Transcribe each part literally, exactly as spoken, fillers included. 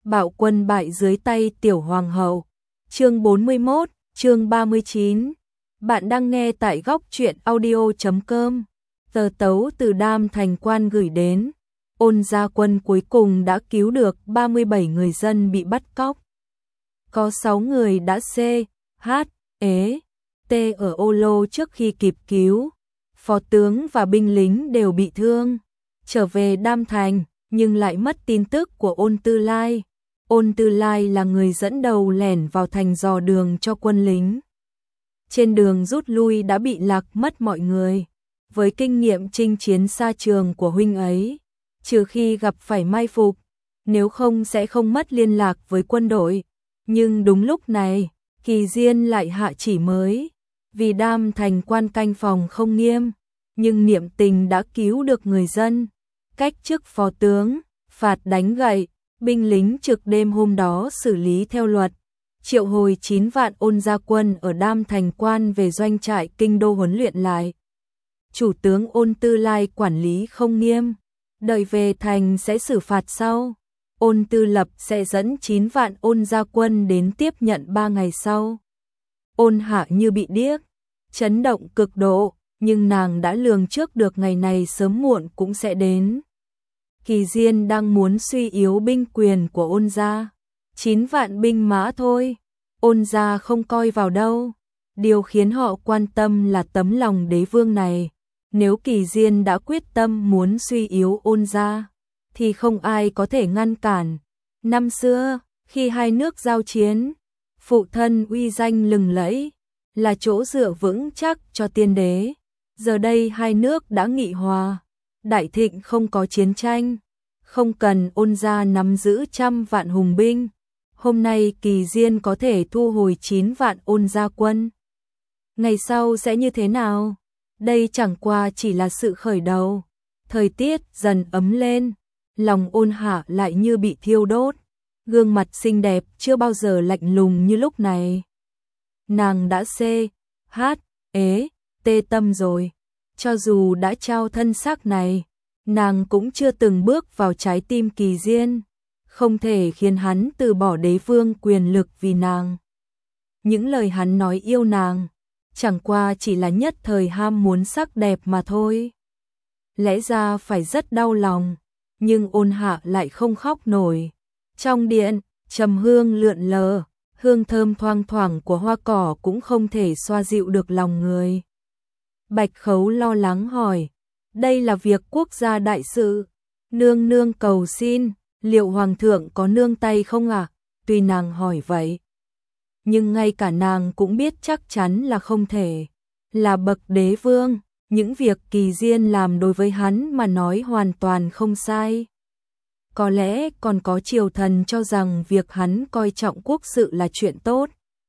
bạo quân bại dưới tay tiểu hoàng hậu. Chương bốn mươi mốt, chương ba mươi chín. Bạn đang nghe tại góc truyện audio chấm com. Tờ tấu từ Đam Thành Quan gửi đến. Ôn gia quân cuối cùng đã cứu được ba mươi bảy người dân bị bắt cóc. Có sáu người đã C, H, ế, T ở ô lô trước khi kịp cứu. Phó tướng và binh lính đều bị thương. Trở về Đam Thành, nhưng lại mất tin tức của Ôn Tư Lai. Ôn Tư Lai là người dẫn đầu lẻn vào thành dò đường cho quân lính. Trên đường rút lui đã bị lạc mất mọi người. Với kinh nghiệm chinh chiến xa trường của huynh ấy, trừ khi gặp phải mai phục, nếu không sẽ không mất liên lạc với quân đội. Nhưng đúng lúc này, Kỳ Diên lại hạ chỉ mới. Vì Đam Thành Quan canh phòng không nghiêm, nhưng niệm tình đã cứu được người dân. Cách chức phó tướng, phạt đánh gậy, binh lính trực đêm hôm đó xử lý theo luật. Triệu hồi chín vạn ôn gia quân ở Đam Thành Quan về doanh trại kinh đô huấn luyện lại. Chủ tướng Ôn Tư Lai quản lý không nghiêm, đợi về thành sẽ xử phạt sau. Ôn Tư Lập sẽ dẫn chín vạn ôn gia quân đến tiếp nhận ba ngày sau. Ôn Hạ như bị điếc, chấn động cực độ, nhưng nàng đã lường trước được ngày này sớm muộn cũng sẽ đến. Kỳ Diên đang muốn suy yếu binh quyền của Ôn gia. Chín vạn binh mã thôi, Ôn gia không coi vào đâu. Điều khiến họ quan tâm là tấm lòng đế vương này. Nếu Kỳ Diên đã quyết tâm muốn suy yếu Ôn gia, thì không ai có thể ngăn cản. Năm xưa, khi hai nước giao chiến, phụ thân uy danh lừng lẫy, là chỗ dựa vững chắc cho tiên đế. Giờ đây hai nước đã nghị hòa, đại thịnh không có chiến tranh, không cần Ôn gia nắm giữ trăm vạn hùng binh. Hôm nay Kỳ Diên có thể thu hồi chín vạn ôn gia quân. Ngày sau sẽ như thế nào? Đây chẳng qua chỉ là sự khởi đầu. Thời tiết dần ấm lên, lòng Ôn Hạ lại như bị thiêu đốt. Gương mặt xinh đẹp chưa bao giờ lạnh lùng như lúc này. Nàng đã C, H, ế, tê tâm rồi. Cho dù đã trao thân xác này, nàng cũng chưa từng bước vào trái tim Kỳ Diên. Không thể khiến hắn từ bỏ đế vương quyền lực vì nàng. Những lời hắn nói yêu nàng, chẳng qua chỉ là nhất thời ham muốn sắc đẹp mà thôi. Lẽ ra phải rất đau lòng, nhưng Ôn Hạ lại không khóc nổi. Trong điện, trầm hương lượn lờ, hương thơm thoang thoảng của hoa cỏ cũng không thể xoa dịu được lòng người. Bạch Khấu lo lắng hỏi, đây là việc quốc gia đại sự, nương nương cầu xin, liệu hoàng thượng có nương tay không ạ? À? Tuy nàng hỏi vậy, nhưng ngay cả nàng cũng biết chắc chắn là không thể. Là bậc đế vương, những việc Kỳ Diên làm đối với hắn mà nói hoàn toàn không sai. Có lẽ còn có triều thần cho rằng việc hắn coi trọng quốc sự là chuyện tốt.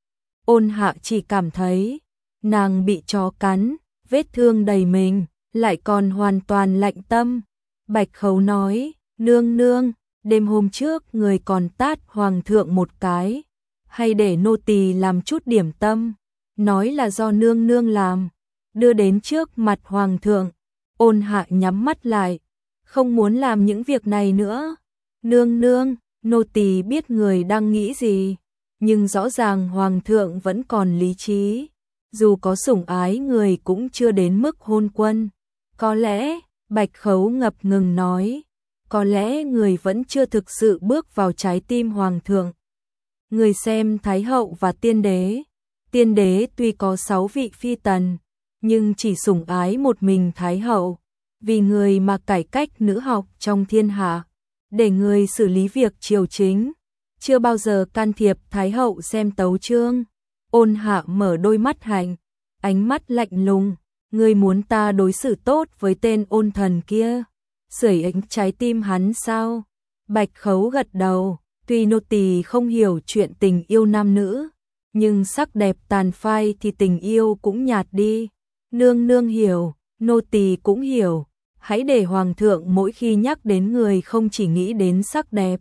Ôn Hạ chỉ cảm thấy nàng bị chó cắn, vết thương đầy mình, lại còn hoàn toàn lạnh tâm. Bạch Khấu nói, nương nương, đêm hôm trước người còn tát hoàng thượng một cái, hay để nô tỳ làm chút điểm tâm, nói là do nương nương làm, đưa đến trước mặt hoàng thượng. Ôn Hạ nhắm mắt lại, không muốn làm những việc này nữa. Nương nương, nô tỳ biết người đang nghĩ gì, nhưng rõ ràng hoàng thượng vẫn còn lý trí, dù có sủng ái người cũng chưa đến mức hôn quân. Có lẽ, Bạch Khấu ngập ngừng nói, có lẽ người vẫn chưa thực sự bước vào trái tim hoàng thượng. Người xem Thái hậu và tiên đế, tiên đế tuy có sáu vị phi tần, nhưng chỉ sủng ái một mình Thái hậu, vì người mà cải cách nữ học trong thiên hạ, để người xử lý việc triều chính, chưa bao giờ can thiệp Thái hậu xem tấu chương. Ôn Hạ mở đôi mắt hạnh, ánh mắt lạnh lùng, ngươi muốn ta đối xử tốt với tên ôn thần kia, sưởi ấm trái tim hắn sao? Bạch Khấu gật đầu, tuy nô tỳ không hiểu chuyện tình yêu nam nữ, nhưng sắc đẹp tàn phai thì tình yêu cũng nhạt đi. Nương nương hiểu, nô tỳ cũng hiểu, hãy để hoàng thượng mỗi khi nhắc đến người không chỉ nghĩ đến sắc đẹp,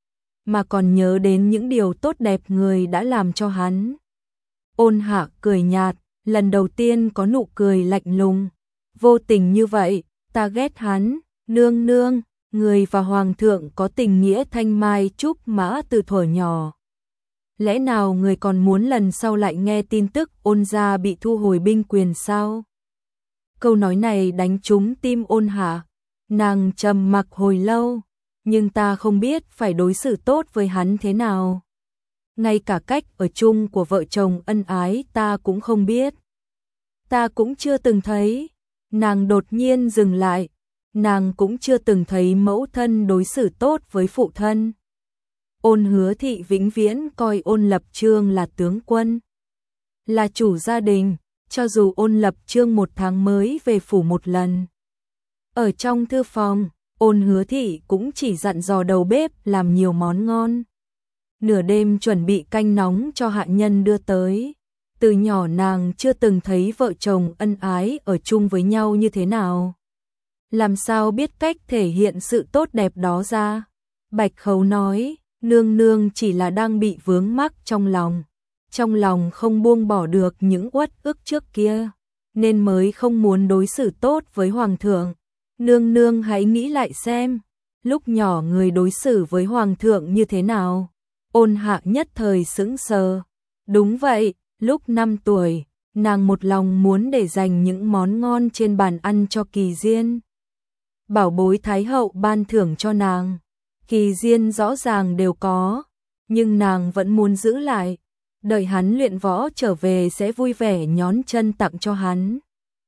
mà còn nhớ đến những điều tốt đẹp người đã làm cho hắn. Ôn Hạ cười nhạt, lần đầu tiên có nụ cười lạnh lùng, vô tình như vậy, ta ghét hắn. Nương nương, người và hoàng thượng có tình nghĩa thanh mai trúc mã từ thuở nhỏ. Lẽ nào người còn muốn lần sau lại nghe tin tức Ôn gia bị thu hồi binh quyền sao? Câu nói này đánh trúng tim Ôn Hạ, nàng trầm mặc hồi lâu, nhưng ta không biết phải đối xử tốt với hắn thế nào. Ngay cả cách ở chung của vợ chồng ân ái ta cũng không biết. Ta cũng chưa từng thấy. Nàng đột nhiên dừng lại, nàng cũng chưa từng thấy mẫu thân đối xử tốt với phụ thân. Ôn Hứa Thị vĩnh viễn coi Ôn Lập Chương là tướng quân, là chủ gia đình, cho dù Ôn Lập Chương một tháng mới về phủ một lần. Ở trong thư phòng, Ôn Hứa Thị cũng chỉ dặn dò đầu bếp làm nhiều món ngon. Nửa đêm chuẩn bị canh nóng cho hạ nhân đưa tới. Từ nhỏ nàng chưa từng thấy vợ chồng ân ái ở chung với nhau như thế nào. Làm sao biết cách thể hiện sự tốt đẹp đó ra? Bạch Khấu nói, nương nương chỉ là đang bị vướng mắc trong lòng. Trong lòng không buông bỏ được những uất ức trước kia, nên mới không muốn đối xử tốt với hoàng thượng. Nương nương hãy nghĩ lại xem, lúc nhỏ người đối xử với hoàng thượng như thế nào? Ôn Hạ nhất thời sững sờ. Đúng vậy, lúc năm tuổi, nàng một lòng muốn để dành những món ngon trên bàn ăn cho Kỳ Diên. Bảo bối Thái hậu ban thưởng cho nàng, Kỳ Diên rõ ràng đều có, nhưng nàng vẫn muốn giữ lại, đợi hắn luyện võ trở về sẽ vui vẻ nhón chân tặng cho hắn.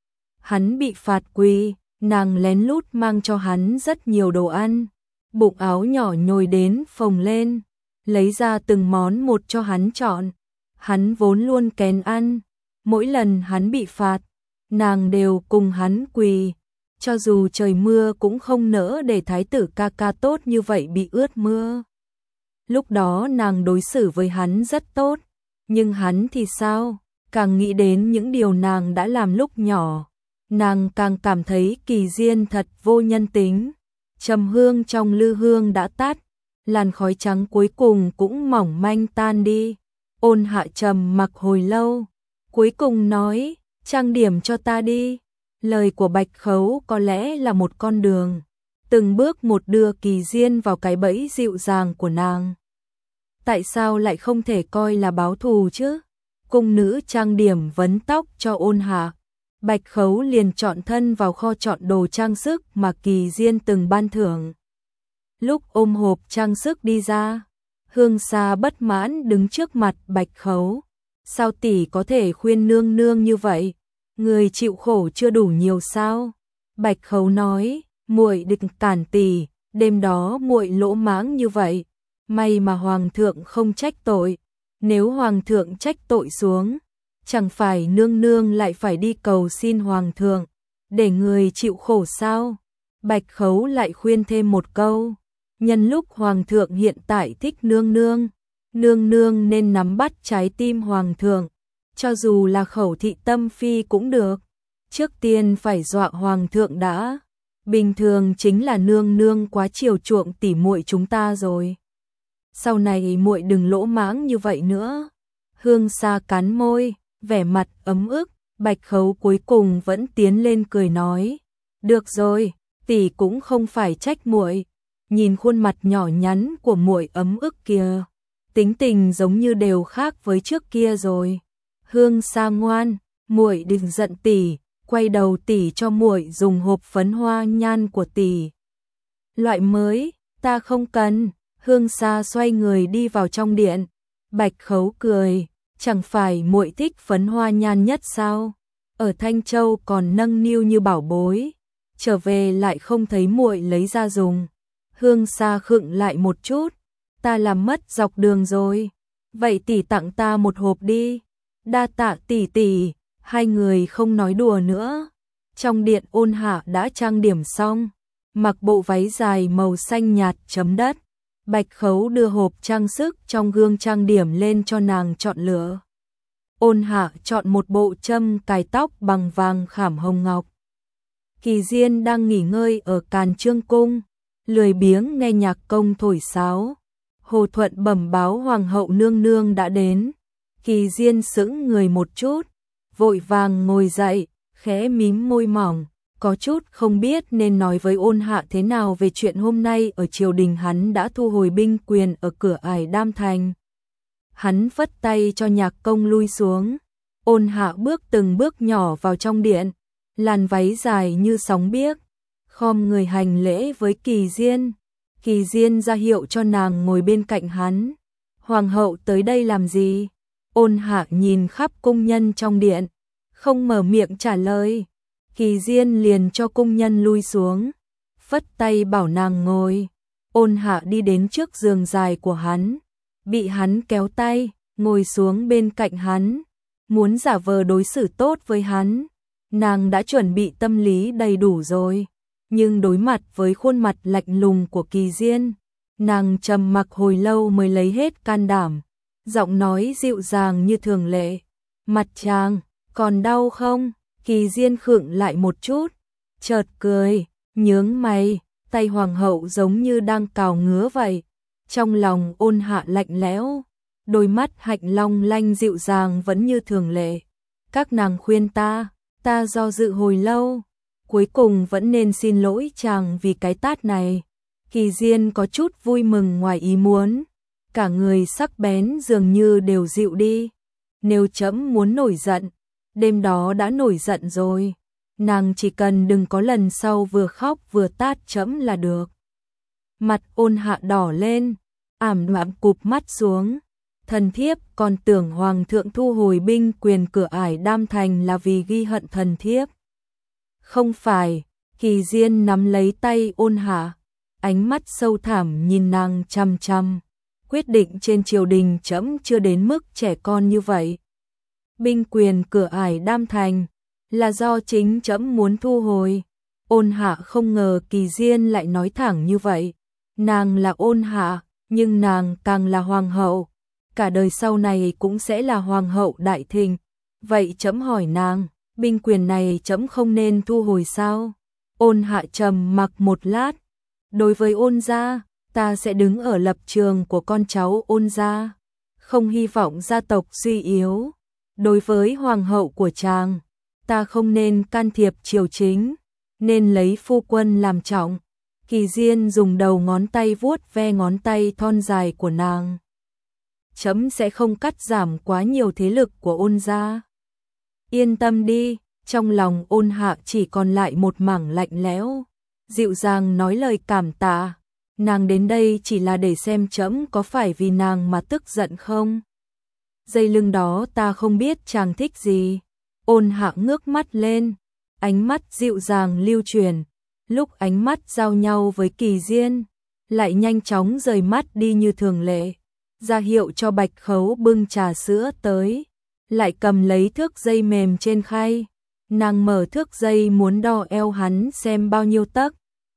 Hắn bị phạt quỳ, nàng lén lút mang cho hắn rất nhiều đồ ăn, bụng áo nhỏ nhồi đến phồng lên, lấy ra từng món một cho hắn chọn. Hắn vốn luôn kén ăn, mỗi lần hắn bị phạt, nàng đều cùng hắn quỳ, cho dù trời mưa cũng không nỡ để thái tử ca ca tốt như vậy bị ướt mưa. Lúc đó nàng đối xử với hắn rất tốt, nhưng hắn thì sao? Càng nghĩ đến những điều nàng đã làm lúc nhỏ, nàng càng cảm thấy Kỳ Diên thật vô nhân tính. Trầm hương trong lư hương đã tắt, làn khói trắng cuối cùng cũng mỏng manh tan đi. Ôn Hạ trầm mặc hồi lâu, cuối cùng nói, trang điểm cho ta đi. Lời của Bạch Khấu có lẽ là một con đường, từng bước một đưa Kỳ Diên vào cái bẫy dịu dàng của nàng. Tại sao lại không thể coi là báo thù chứ? Cung nữ trang điểm vấn tóc cho Ôn Hạ, Bạch Khấu liền chọn thân vào kho chọn đồ trang sức mà Kỳ Diên từng ban thưởng. Lúc ôm hộp trang sức đi ra, Hương Sa bất mãn đứng trước mặt Bạch Khấu. Sao tỷ có thể khuyên nương nương như vậy? Người chịu khổ chưa đủ nhiều sao? Bạch Khấu nói, muội đừng cản tỷ, đêm đó muội lỗ mãng như vậy, may mà hoàng thượng không trách tội. Nếu hoàng thượng trách tội xuống, chẳng phải nương nương lại phải đi cầu xin hoàng thượng, để người chịu khổ sao? Bạch Khấu lại khuyên thêm một câu, nhân lúc hoàng thượng hiện tại thích nương nương, nương nương nên nắm bắt trái tim hoàng thượng, cho dù là khẩu thị tâm phi cũng được. Trước tiên phải dọa hoàng thượng đã, bình thường chính là nương nương quá chiều chuộng tỉ muội chúng ta rồi. Sau này muội đừng lỗ mãng như vậy nữa. Hương Sa cắn môi, vẻ mặt ấm ức. Bạch Khấu cuối cùng vẫn tiến lên cười nói, được rồi, tỷ cũng không phải trách muội. Nhìn khuôn mặt nhỏ nhắn của muội ấm ức kia, tính tình giống như đều khác với trước kia rồi. Hương Sa ngoan, muội đừng giận tỷ, quay đầu tỷ cho muội dùng hộp phấn hoa nhan của tỷ. Loại mới, ta không cần. Hương Sa xoay người đi vào trong điện. Bạch Khấu cười, chẳng phải muội thích phấn hoa nhan nhất sao? Ở Thanh Châu còn nâng niu như bảo bối, trở về lại không thấy muội lấy ra dùng. Hương Sa khựng lại một chút, ta làm mất dọc đường rồi. Vậy tỷ tặng ta một hộp đi. Đa tạ tỷ tỷ. Hai người không nói đùa nữa. Trong điện Ôn Hạ đã trang điểm xong, mặc bộ váy dài màu xanh nhạt chấm đất. Bạch Khấu đưa hộp trang sức trong gương trang điểm lên cho nàng chọn lựa. Ôn Hạ chọn một bộ châm cài tóc bằng vàng khảm hồng ngọc. Kỳ Diên đang nghỉ ngơi ở Càn Trương cung, lười biếng nghe nhạc công thổi sáo. Hồ Thuận bẩm báo hoàng hậu nương nương đã đến. Kỳ Diên sững người một chút, vội vàng ngồi dậy, khẽ mím môi mỏng, có chút không biết nên nói với Ôn Hạ thế nào về chuyện hôm nay ở triều đình hắn đã thu hồi binh quyền ở cửa ải Đam Thành. Hắn phất tay cho Nhạc Công lui xuống. Ôn Hạ bước từng bước nhỏ vào trong điện, làn váy dài như sóng biếc, khom người hành lễ với Kỳ Diên. Kỳ Diên ra hiệu cho nàng ngồi bên cạnh hắn. Hoàng hậu tới đây làm gì? Ôn Hạ nhìn khắp cung nhân trong điện, không mở miệng trả lời. Kỳ Diên liền cho cung nhân lui xuống, phất tay bảo nàng ngồi. Ôn Hạ đi đến trước giường dài của hắn, bị hắn kéo tay, ngồi xuống bên cạnh hắn, muốn giả vờ đối xử tốt với hắn. Nàng đã chuẩn bị tâm lý đầy đủ rồi, nhưng đối mặt với khuôn mặt lạnh lùng của Kỳ Diên, nàng trầm mặc hồi lâu mới lấy hết can đảm, giọng nói dịu dàng như thường lệ. Mặt chàng, còn đau không? Kỳ Diên khựng lại một chút, chợt cười, nhướng mày, tay hoàng hậu giống như đang cào ngứa vậy. Trong lòng Ôn Hạ lạnh lẽo, đôi mắt hạnh long lanh dịu dàng vẫn như thường lệ. Các nàng khuyên ta, ta do dự hồi lâu, cuối cùng vẫn nên xin lỗi chàng vì cái tát này. Kỳ Diên có chút vui mừng ngoài ý muốn, cả người sắc bén dường như đều dịu đi. Nếu trẫm muốn nổi giận, đêm đó đã nổi giận rồi, nàng chỉ cần đừng có lần sau vừa khóc vừa tát trẫm là được. Mặt Ôn Hạ đỏ lên, ảm đạm cụp mắt xuống. Thần thiếp còn tưởng hoàng thượng thu hồi binh quyền cửa ải Đam Thành là vì ghi hận thần thiếp. Không phải. Kỳ Diên nắm lấy tay Ôn Hạ, ánh mắt sâu thẳm nhìn nàng chăm chăm. Quyết định trên triều đình trẫm chưa đến mức trẻ con như vậy. Binh quyền cửa ải Đam Thành là do chính trẫm muốn thu hồi. Ôn Hạ không ngờ Kỳ Diên lại nói thẳng như vậy. Nàng là Ôn Hạ, nhưng nàng càng là hoàng hậu, cả đời sau này cũng sẽ là hoàng hậu đại thịnh. Vậy trẫm hỏi nàng, binh quyền này trẫm không nên thu hồi sao? Ôn Hạ trầm mặc một lát. Đối với Ôn gia, ta sẽ đứng ở lập trường của con cháu Ôn gia, không hy vọng gia tộc suy yếu. Đối với hoàng hậu của chàng, ta không nên can thiệp triều chính, nên lấy phu quân làm trọng. Kỳ Diên dùng đầu ngón tay vuốt ve ngón tay thon dài của nàng. Trẫm sẽ không cắt giảm quá nhiều thế lực của Ôn gia. Yên tâm đi. Trong lòng Ôn Hạ chỉ còn lại một mảng lạnh lẽo, dịu dàng nói lời cảm tạ. Nàng đến đây chỉ là để xem trẫm có phải vì nàng mà tức giận không. Dây lưng đó ta không biết chàng thích gì. Ôn Hạ ngước mắt lên, ánh mắt dịu dàng lưu truyền. Lúc ánh mắt giao nhau với Kỳ Diên, lại nhanh chóng rời mắt đi như thường lệ, ra hiệu cho Bạch Khấu bưng trà sữa tới, lại cầm lấy thước dây mềm trên khay. Nàng mở thước dây muốn đo eo hắn xem bao nhiêu tấc.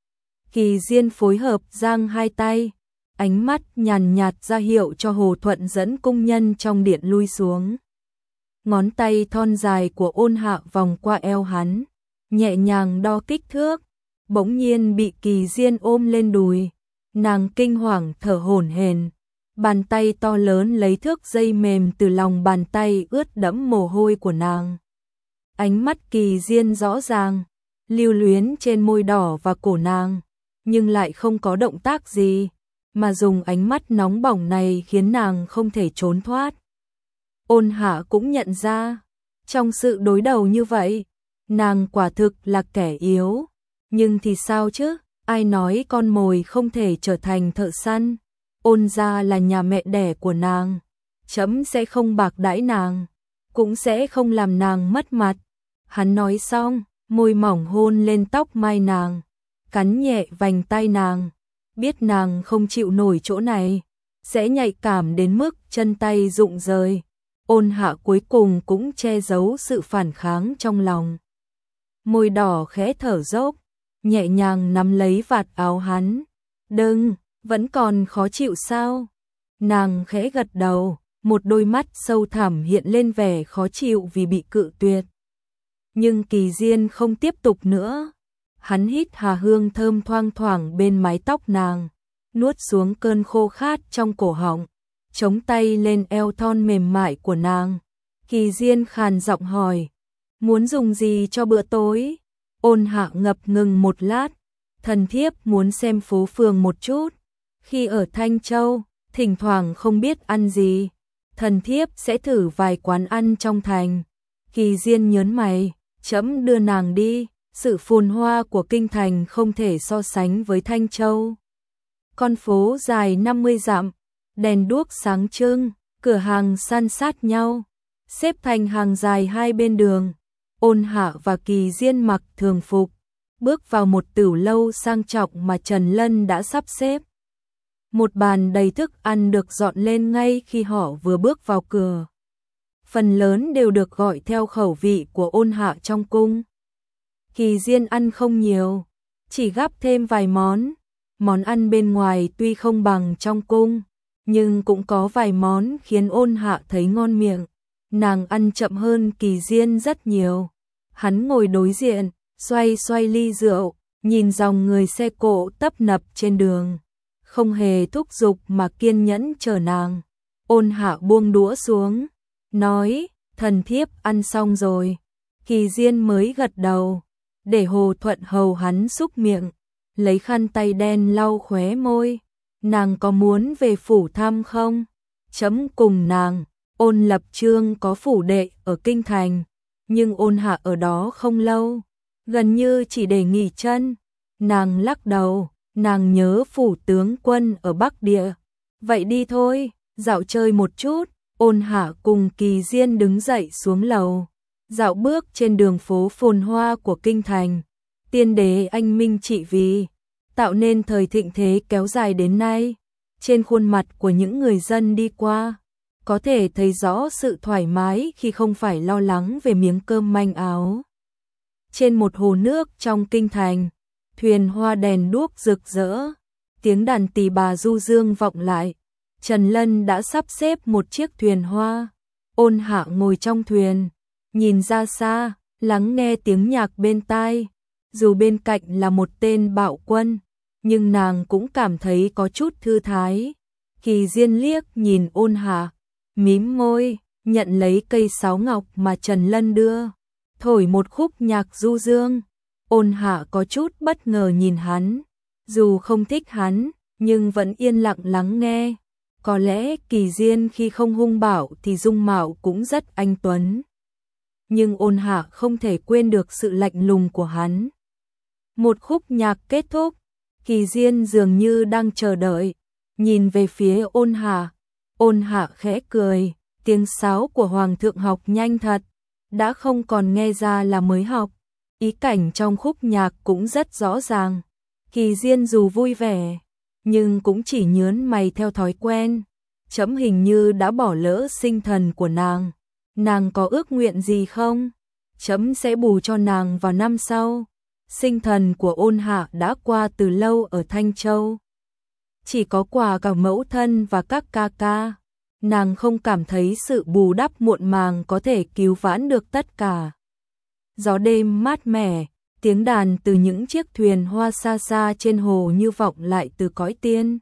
Kỳ Diên phối hợp giang hai tay, ánh mắt nhàn nhạt ra hiệu cho Hồ Thuận dẫn cung nhân trong điện lui xuống. Ngón tay thon dài của Ôn Hạ vòng qua eo hắn, nhẹ nhàng đo kích thước, bỗng nhiên bị Kỳ Diên ôm lên đùi. Nàng kinh hoàng thở hổn hển, bàn tay to lớn lấy thước dây mềm từ lòng bàn tay ướt đẫm mồ hôi của nàng. Ánh mắt Kỳ Diên rõ ràng, lưu luyến trên môi đỏ và cổ nàng, nhưng lại không có động tác gì, mà dùng ánh mắt nóng bỏng này khiến nàng không thể trốn thoát. Ôn Hạ cũng nhận ra, trong sự đối đầu như vậy, nàng quả thực là kẻ yếu, nhưng thì sao chứ, ai nói con mồi không thể trở thành thợ săn. Ôn gia là nhà mẹ đẻ của nàng, trẫm sẽ không bạc đãi nàng, cũng sẽ không làm nàng mất mặt. Hắn nói xong, môi mỏng hôn lên tóc mai nàng, cắn nhẹ vành tai nàng, biết nàng không chịu nổi chỗ này, sẽ nhạy cảm đến mức chân tay rụng rời. Ôn Hạ cuối cùng cũng che giấu sự phản kháng trong lòng. Môi đỏ khẽ thở dốc, nhẹ nhàng nắm lấy vạt áo hắn. Đừng, vẫn còn khó chịu sao? Nàng khẽ gật đầu, một đôi mắt sâu thẳm hiện lên vẻ khó chịu vì bị cự tuyệt. Nhưng Kỳ Diên không tiếp tục nữa. Hắn hít hà hương thơm thoang thoảng bên mái tóc nàng, nuốt xuống cơn khô khát trong cổ họng, chống tay lên eo thon mềm mại của nàng. Kỳ Diên khàn giọng hỏi, muốn dùng gì cho bữa tối? Ôn Hạ ngập ngừng một lát, thần thiếp muốn xem phố phường một chút. Khi ở Thanh Châu, thỉnh thoảng không biết ăn gì, thần thiếp sẽ thử vài quán ăn trong thành. Kỳ Diên nhớn mày, trẫm đưa nàng đi, sự phồn hoa của kinh thành không thể so sánh với Thanh Châu. Con phố dài năm mươi dặm, đèn đuốc sáng trưng, cửa hàng san sát nhau, xếp thành hàng dài hai bên đường. Ôn Hạ và Kỳ Diên mặc thường phục, bước vào một tửu lâu sang trọng mà Trần Lân đã sắp xếp. Một bàn đầy thức ăn được dọn lên ngay khi họ vừa bước vào cửa. Phần lớn đều được gọi theo khẩu vị của Ôn Hạ trong cung. Kỳ Diên ăn không nhiều, chỉ gắp thêm vài món. Món ăn bên ngoài tuy không bằng trong cung, nhưng cũng có vài món khiến Ôn Hạ thấy ngon miệng. Nàng ăn chậm hơn Kỳ Diên rất nhiều. Hắn ngồi đối diện, xoay xoay ly rượu, nhìn dòng người xe cộ tấp nập trên đường. Không hề thúc giục mà kiên nhẫn chờ nàng. Ôn Hạ buông đũa xuống, nói, thần thiếp ăn xong rồi. Kỳ Diên mới gật đầu, để Hồ Thuận hầu hắn xúc miệng, lấy khăn tay đen lau khóe môi. Nàng có muốn về phủ thăm không? Chấm cùng nàng. Ôn Lập Trương có phủ đệ ở kinh thành, nhưng Ôn Hạ ở đó không lâu, gần như chỉ để nghỉ chân. Nàng lắc đầu, nàng nhớ phủ tướng quân ở Bắc Địa. Vậy đi thôi, dạo chơi một chút. Ôn Hạ cùng Kỳ Diên đứng dậy xuống lầu, dạo bước trên đường phố phồn hoa của kinh thành. Tiên đế anh minh trị vì, tạo nên thời thịnh thế kéo dài đến nay. Trên khuôn mặt của những người dân đi qua, có thể thấy rõ sự thoải mái khi không phải lo lắng về miếng cơm manh áo. Trên một hồ nước trong kinh thành, thuyền hoa đèn đuốc rực rỡ, tiếng đàn tỳ bà du dương vọng lại. Trần Lân đã sắp xếp một chiếc thuyền hoa. Ôn Hạ ngồi trong thuyền, nhìn ra xa, lắng nghe tiếng nhạc bên tai. Dù bên cạnh là một tên bạo quân, nhưng nàng cũng cảm thấy có chút thư thái. Kỳ Diên liếc nhìn Ôn Hạ, mím môi, nhận lấy cây sáo ngọc mà Trần Lân đưa, thổi một khúc nhạc du dương. Ôn Hạ có chút bất ngờ nhìn hắn, dù không thích hắn, nhưng vẫn yên lặng lắng nghe. Có lẽ Kỳ Diên khi không hung bạo thì dung mạo cũng rất anh tuấn, nhưng Ôn Hạ không thể quên được sự lạnh lùng của hắn. Một khúc nhạc kết thúc, Kỳ Diên dường như đang chờ đợi, nhìn về phía Ôn Hạ. Ôn Hạ khẽ cười, tiếng sáo của Hoàng thượng học nhanh thật, đã không còn nghe ra là mới học. Ý cảnh trong khúc nhạc cũng rất rõ ràng. Kỳ Diên dù vui vẻ, nhưng cũng chỉ nhớn mày theo thói quen. Chấm hình như đã bỏ lỡ sinh thần của nàng. Nàng có ước nguyện gì không? Chấm sẽ bù cho nàng vào năm sau. Sinh thần của Ôn Hạ đã qua từ lâu ở Thanh Châu. Chỉ có quà cả mẫu thân và các ca ca. Nàng không cảm thấy sự bù đắp muộn màng có thể cứu vãn được tất cả. Gió đêm mát mẻ, tiếng đàn từ những chiếc thuyền hoa xa xa trên hồ như vọng lại từ cõi tiên.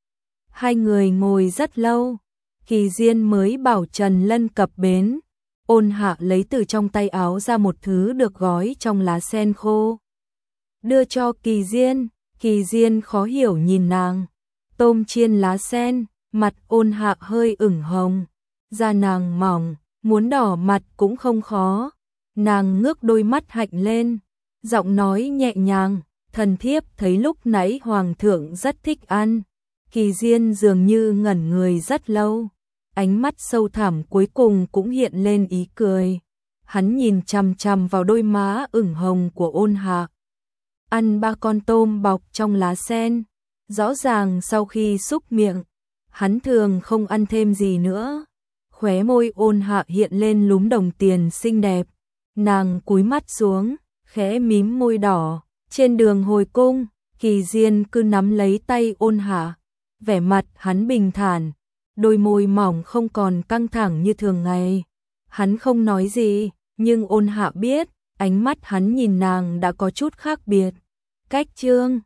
Hai người ngồi rất lâu, Kỳ Diên mới bảo Trần Lân cập bến. Ôn Hạ lấy từ trong tay áo ra một thứ được gói trong lá sen khô, đưa cho Kỳ Diên. Kỳ Diên khó hiểu nhìn nàng. Tôm chiên lá sen, mặt Ôn Hạ hơi ửng hồng, da nàng mỏng, muốn đỏ mặt cũng không khó. Nàng ngước đôi mắt hạnh lên, giọng nói nhẹ nhàng, thần thiếp thấy lúc nãy Hoàng thượng rất thích ăn. Kỳ Diên dường như ngẩn người rất lâu, ánh mắt sâu thẳm cuối cùng cũng hiện lên ý cười. Hắn nhìn chằm chằm vào đôi má ửng hồng của Ôn Hạ. Ăn ba con tôm bọc trong lá sen, rõ ràng sau khi xúc miệng, hắn thường không ăn thêm gì nữa. Khóe môi Ôn Hạ hiện lên lúm đồng tiền xinh đẹp. Nàng cúi mắt xuống, khẽ mím môi đỏ. Trên đường hồi cung, Kỳ Diên cứ nắm lấy tay Ôn Hạ, vẻ mặt hắn bình thản, đôi môi mỏng không còn căng thẳng như thường ngày. Hắn không nói gì, nhưng Ôn Hạ biết, ánh mắt hắn nhìn nàng đã có chút khác biệt. Cách chương